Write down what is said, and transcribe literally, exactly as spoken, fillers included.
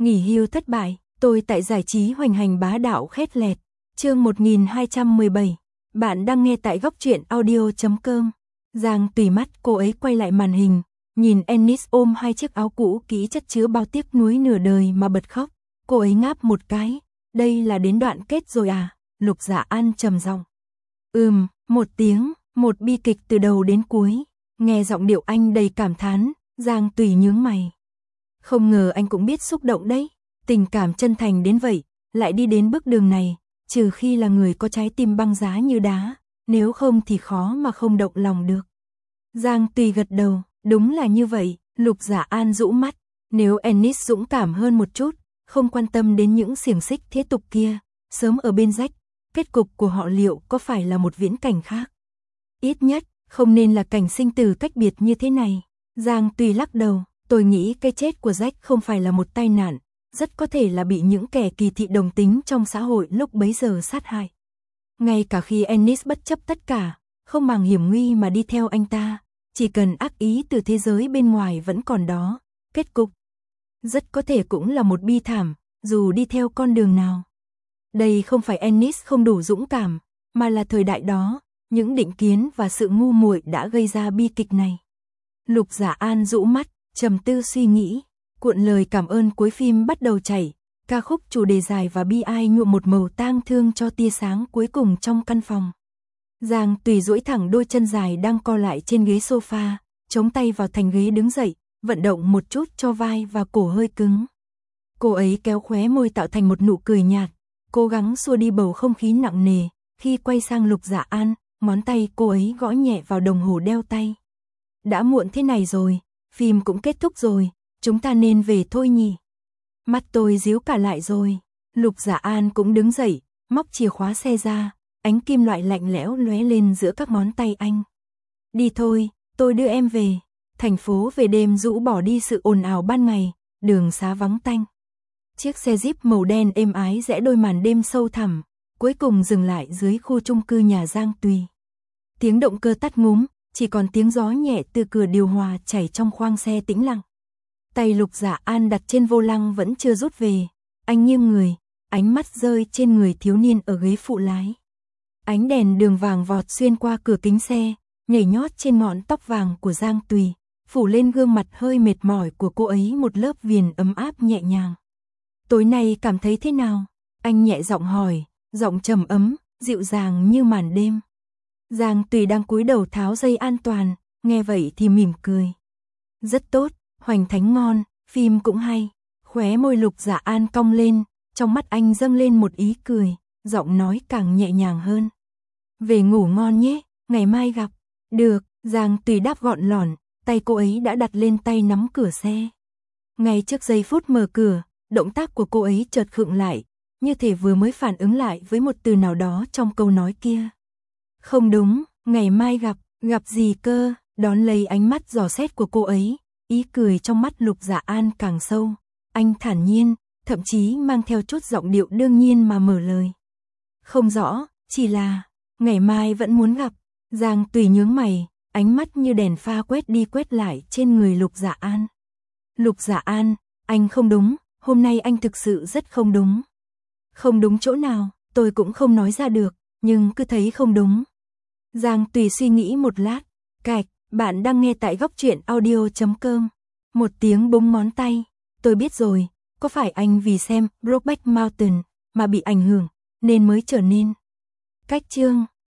Nghỉ hưu thất bại, tôi tại giải trí hoành hành bá đạo khét lẹt. Chương một nghìn hai trăm mười bảy. Bạn đang nghe tại góc truyện audio chấm com. Giang tùy mắt cô ấy quay lại màn hình, nhìn Ennis ôm hai chiếc áo cũ kỹ chất chứa bao tiếc nuối nửa đời mà bật khóc. Cô ấy ngáp một cái, đây là đến đoạn kết rồi à? Lục Dạ An trầm giọng. Ừm, một tiếng, một bi kịch từ đầu đến cuối. Nghe giọng điệu anh đầy cảm thán, Giang tùy nhướng mày. Không ngờ anh cũng biết xúc động đấy, tình cảm chân thành đến vậy, lại đi đến bước đường này, trừ khi là người có trái tim băng giá như đá, nếu không thì khó mà không động lòng được. Giang tùy gật đầu, đúng là như vậy. Lục Dạ An rũ mắt, nếu Ennis dũng cảm hơn một chút, không quan tâm đến những xiềng xích thế tục kia, sớm ở bên rách, kết cục của họ liệu có phải là một viễn cảnh khác? Ít nhất, không nên là cảnh sinh tử cách biệt như thế này. Giang tùy lắc đầu, tôi nghĩ cái chết của Jack không phải là một tai nạn, rất có thể là bị những kẻ kỳ thị đồng tính trong xã hội lúc bấy giờ sát hại. Ngay cả khi Ennis bất chấp tất cả, không màng hiểm nguy mà đi theo anh ta, chỉ cần ác ý từ thế giới bên ngoài vẫn còn đó, kết cục rất có thể cũng là một bi thảm, dù đi theo con đường nào. Đây không phải Ennis không đủ dũng cảm, mà là thời đại đó, những định kiến và sự ngu muội đã gây ra bi kịch này. Lục Dạ An rũ mắt, trầm tư suy nghĩ, cuộn lời cảm ơn cuối phim bắt đầu chảy, ca khúc chủ đề dài và bi ai nhuộm một màu tang thương cho tia sáng cuối cùng trong căn phòng. Giang tùy duỗi thẳng đôi chân dài đang co lại trên ghế sofa, chống tay vào thành ghế đứng dậy, vận động một chút cho vai và cổ hơi cứng. Cô ấy kéo khóe môi tạo thành một nụ cười nhạt, cố gắng xua đi bầu không khí nặng nề, khi quay sang Lục Dạ An, ngón tay cô ấy gõ nhẹ vào đồng hồ đeo tay. Đã muộn thế này rồi, phim cũng kết thúc rồi, chúng ta nên về thôi nhỉ. Mắt tôi díu cả lại rồi. Lục Dạ An cũng đứng dậy, móc chìa khóa xe ra, ánh kim loại lạnh lẽo lóe lên giữa các ngón tay anh. Đi thôi, tôi đưa em về. Thành phố về đêm rũ bỏ đi sự ồn ào ban ngày, đường xá vắng tanh. Chiếc xe Jeep màu đen êm ái rẽ đôi màn đêm sâu thẳm, cuối cùng dừng lại dưới khu chung cư nhà Giang Tùy. Tiếng động cơ tắt ngúm, chỉ còn tiếng gió nhẹ từ cửa điều hòa chảy trong khoang xe tĩnh lặng. Tay Lục Dạ An đặt trên vô lăng vẫn chưa rút về, anh nghiêng người, ánh mắt rơi trên người thiếu niên ở ghế phụ lái. Ánh đèn đường vàng vọt xuyên qua cửa kính xe, nhảy nhót trên ngọn tóc vàng của Giang Tùy, phủ lên gương mặt hơi mệt mỏi của cô ấy một lớp viền ấm áp nhẹ nhàng. Tối nay cảm thấy thế nào? Anh nhẹ giọng hỏi, giọng trầm ấm, dịu dàng như màn đêm. Giang Tùy đang cúi đầu tháo dây an toàn, nghe vậy thì mỉm cười. Rất tốt, hoành thánh ngon, phim cũng hay. Khóe môi Lục Dạ An cong lên, trong mắt anh dâng lên một ý cười, giọng nói càng nhẹ nhàng hơn. Về ngủ ngon nhé, ngày mai gặp. Được, Giang Tùy đáp gọn lỏn, tay cô ấy đã đặt lên tay nắm cửa xe. Ngay trước giây phút mở cửa, động tác của cô ấy chợt khựng lại, như thể vừa mới phản ứng lại với một từ nào đó trong câu nói kia. Không đúng, ngày mai gặp, gặp gì cơ? Đón lấy ánh mắt dò xét của cô ấy, ý cười trong mắt Lục Dạ An càng sâu. Anh thản nhiên, thậm chí mang theo chút giọng điệu đương nhiên mà mở lời. Không rõ, chỉ là, ngày mai vẫn muốn gặp. Giang Tùy nhướng mày, ánh mắt như đèn pha quét đi quét lại trên người Lục Dạ An. Lục Dạ An, anh không đúng, hôm nay anh thực sự rất không đúng. Không đúng chỗ nào, tôi cũng không nói ra được, nhưng cứ thấy không đúng. Giang Tùy suy nghĩ một lát, cạch, bạn đang nghe tại góc truyện audio chấm com. Một tiếng búng ngón tay, tôi biết rồi, có phải anh vì xem Brokeback Mountain mà bị ảnh hưởng, nên mới trở nên. Cách chương